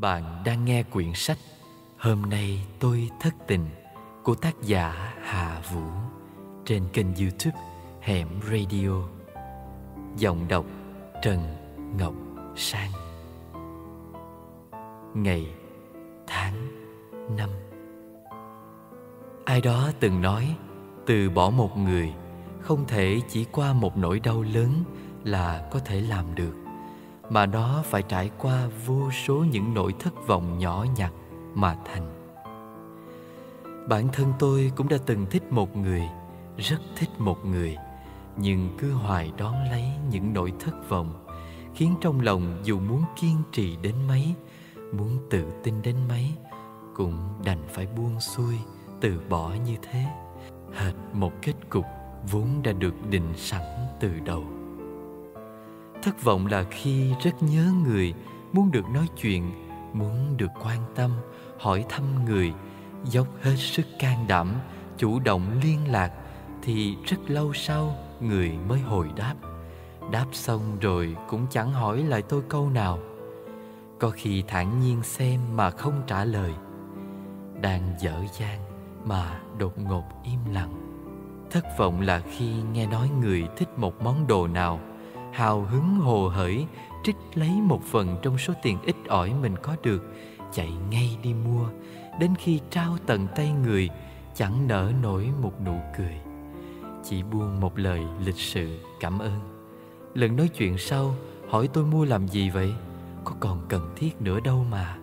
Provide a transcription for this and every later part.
Bạn đang nghe quyển sách Hôm nay tôi thất tình của tác giả Hà Vũ trên kênh YouTube Hẻm Radio. Giọng đọc Trần Ngọc Sang. Ngày, tháng, năm. Ai đó từng nói từ bỏ một người không thể chỉ qua một nỗi đau lớn là có thể làm được, mà nó phải trải qua vô số những nỗi thất vọng nhỏ nhặt mà thành. Bản thân tôi cũng đã từng thích một người, rất thích một người, nhưng cứ hoài đón lấy những nỗi thất vọng, khiến trong lòng dù muốn kiên trì đến mấy, muốn tự tin đến mấy, cũng đành phải buông xuôi, từ bỏ như thế, hệt một kết cục vốn đã được định sẵn từ đầu. Thất vọng là khi rất nhớ người, muốn được nói chuyện, muốn được quan tâm, hỏi thăm người, dốc hết sức can đảm, chủ động liên lạc, thì rất lâu sau người mới hồi đáp. Đáp xong rồi cũng chẳng hỏi lại tôi câu nào. Có khi thản nhiên xem mà không trả lời. Đang dở dang mà đột ngột im lặng. Thất vọng là khi nghe nói người thích một món đồ nào, hào hứng hồ hởi trích lấy một phần trong số tiền ít ỏi mình có được, chạy ngay đi mua, đến khi trao tận tay người chẳng nở nổi một nụ cười, chỉ buông một lời lịch sự cảm ơn. Lần nói chuyện sau hỏi tôi mua làm gì vậy, có còn cần thiết nữa đâu mà.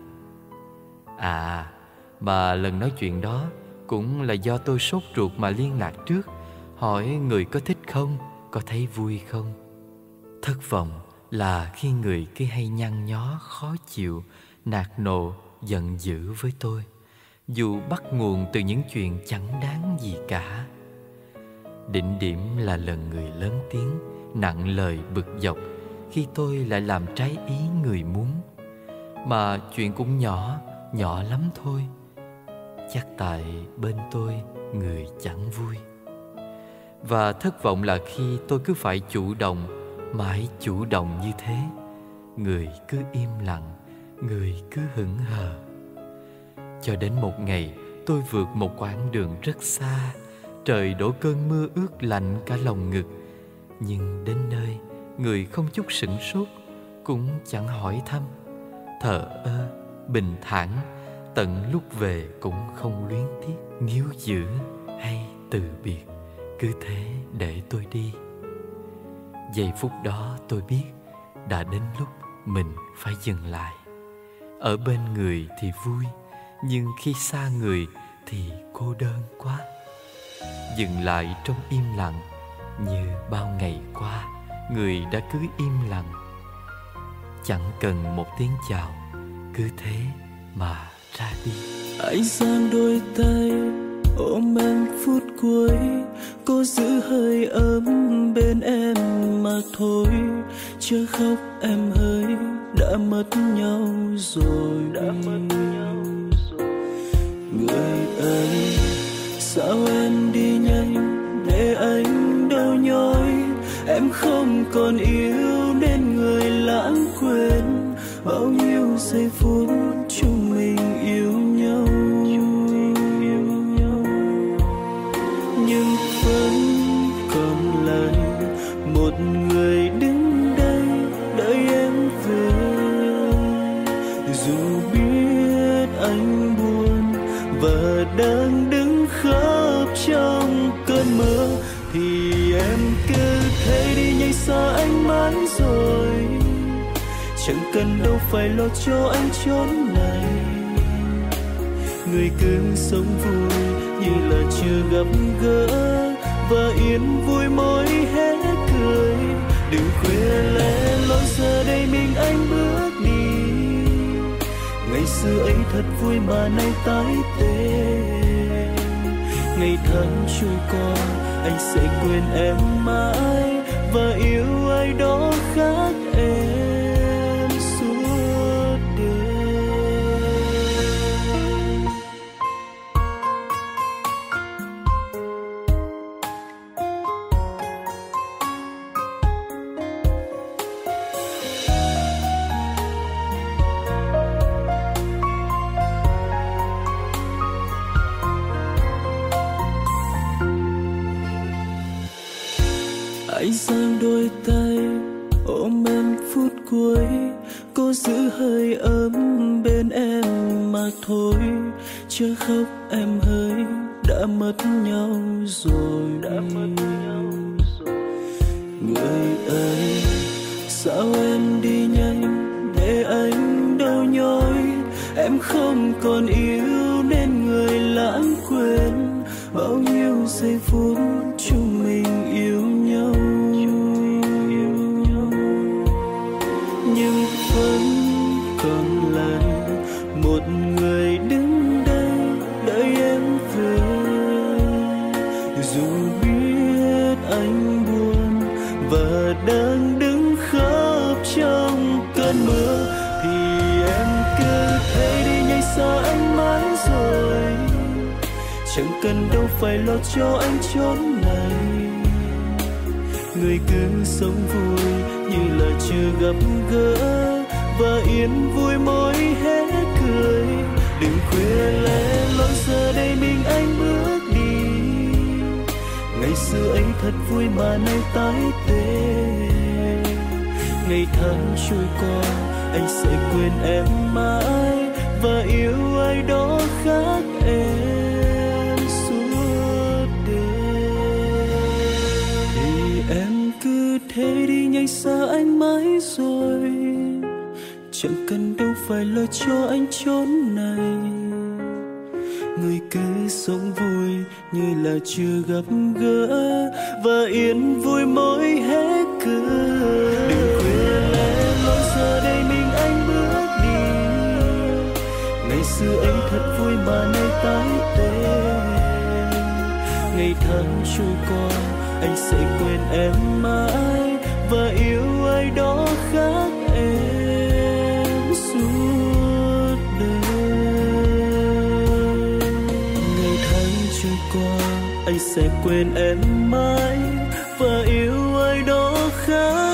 Mà lần nói chuyện đó cũng là do tôi sốt ruột mà liên lạc trước, hỏi người có thích không, có thấy vui không. Thất vọng là khi người cứ hay nhăn nhó, khó chịu, nạt nộ, giận dữ với tôi, dù bắt nguồn từ những chuyện chẳng đáng gì cả. Đỉnh điểm là lần người lớn tiếng, nặng lời bực dọc, khi tôi lại làm trái ý người muốn. Mà chuyện cũng nhỏ lắm thôi. Chắc tại bên tôi người chẳng vui. Và thất vọng là khi tôi cứ phải chủ động, mãi chủ động như thế, người cứ im lặng, người cứ hững hờ. Cho đến một ngày tôi vượt một quãng đường rất xa, trời đổ cơn mưa ướt lạnh cả lòng ngực, nhưng đến nơi người không chút sửng sốt, cũng chẳng hỏi thăm, thờ ơ, bình thản, tận lúc về cũng không luyến tiếc níu giữ hay từ biệt, cứ thế để tôi đi. Giây phút đó tôi biết đã đến lúc mình phải dừng lại. Ở bên người thì vui, nhưng khi xa người thì cô đơn quá. Dừng lại trong im lặng, như bao ngày qua người đã cứ im lặng. Chẳng cần một tiếng chào, cứ thế mà ra đi. Anh giang đôi tay ôm em phút cuối, cố giữ hơi ấm bên em mà thôi. Chưa khóc em ơi, đã mất nhau rồi. Người ơi, sao em đi nhanh để anh đau nhói. Em không còn yêu nên người lãng quên bao nhiêu giây phút chúng mình yêu nhau. Nhưng vẫn còn lại một người đứng đây đợi em về. Dù biết anh buồn và đang đứng khóc trong cơn mưa, thì em cứ thế đi nhanh xa anh mãi rồi. Chẳng cần đâu phải lo cho anh chốn này. Người cứ sống vui như là chưa gặp gỡ, và yên vui mỗi hết cười. Đừng khuya lẻ loi giờ đây mình anh bước đi. Ngày xưa ấy thật vui mà nay tái tê. Ngày tháng trôi qua anh sẽ quên em mãi, và yêu ai đó khác em suốt đời. Anh giang đôi tay ôm em phút cuối, cố giữ hơi ấm bên em mà thôi. Chưa khóc em hỡi, đã mất nhau rồi. Người ơi, sao em đi nhanh để anh đau nhói. Em không còn yêu nên người lãng quên bao nhiêu giây phút chúng mình yêu nhau. Nhưng vẫn còn lại một người đứng đây đợi em về. Dù biết anh buồn và đang đứng khóc trong cơn mưa, thì em cứ thế đi nhanh xa anh mãi rồi. Chẳng cần đâu phải lo cho anh chốn này. Người cứ sống vui như là chưa gặp gỡ, và yên vui mỗi hết cười. Đừng khuya lẻ loi giờ đây mình anh bước đi. Ngày xưa ấy thật vui mà nay tái tê. Ngày tháng trôi qua anh sẽ quên em mãi, và yêu ai đó khác em suốt đời. Thì em cứ thế đi nhanh xa anh mãi rồi. Chẳng cần đâu phải lo cho anh chốn này. Người cứ sống vui như là chưa gặp gỡ, và yên vui mỗi hết cười. Đừng khuya lẻ loi giờ đây mình anh bước đi. Ngày xưa ấy thật vui mà nay tái tê. Ngày tháng trôi qua anh sẽ quên em mãi, và yêu ai đó khác em suốt đời. Ngày tháng trôi qua anh sẽ quên em mãi, và yêu ai đó khác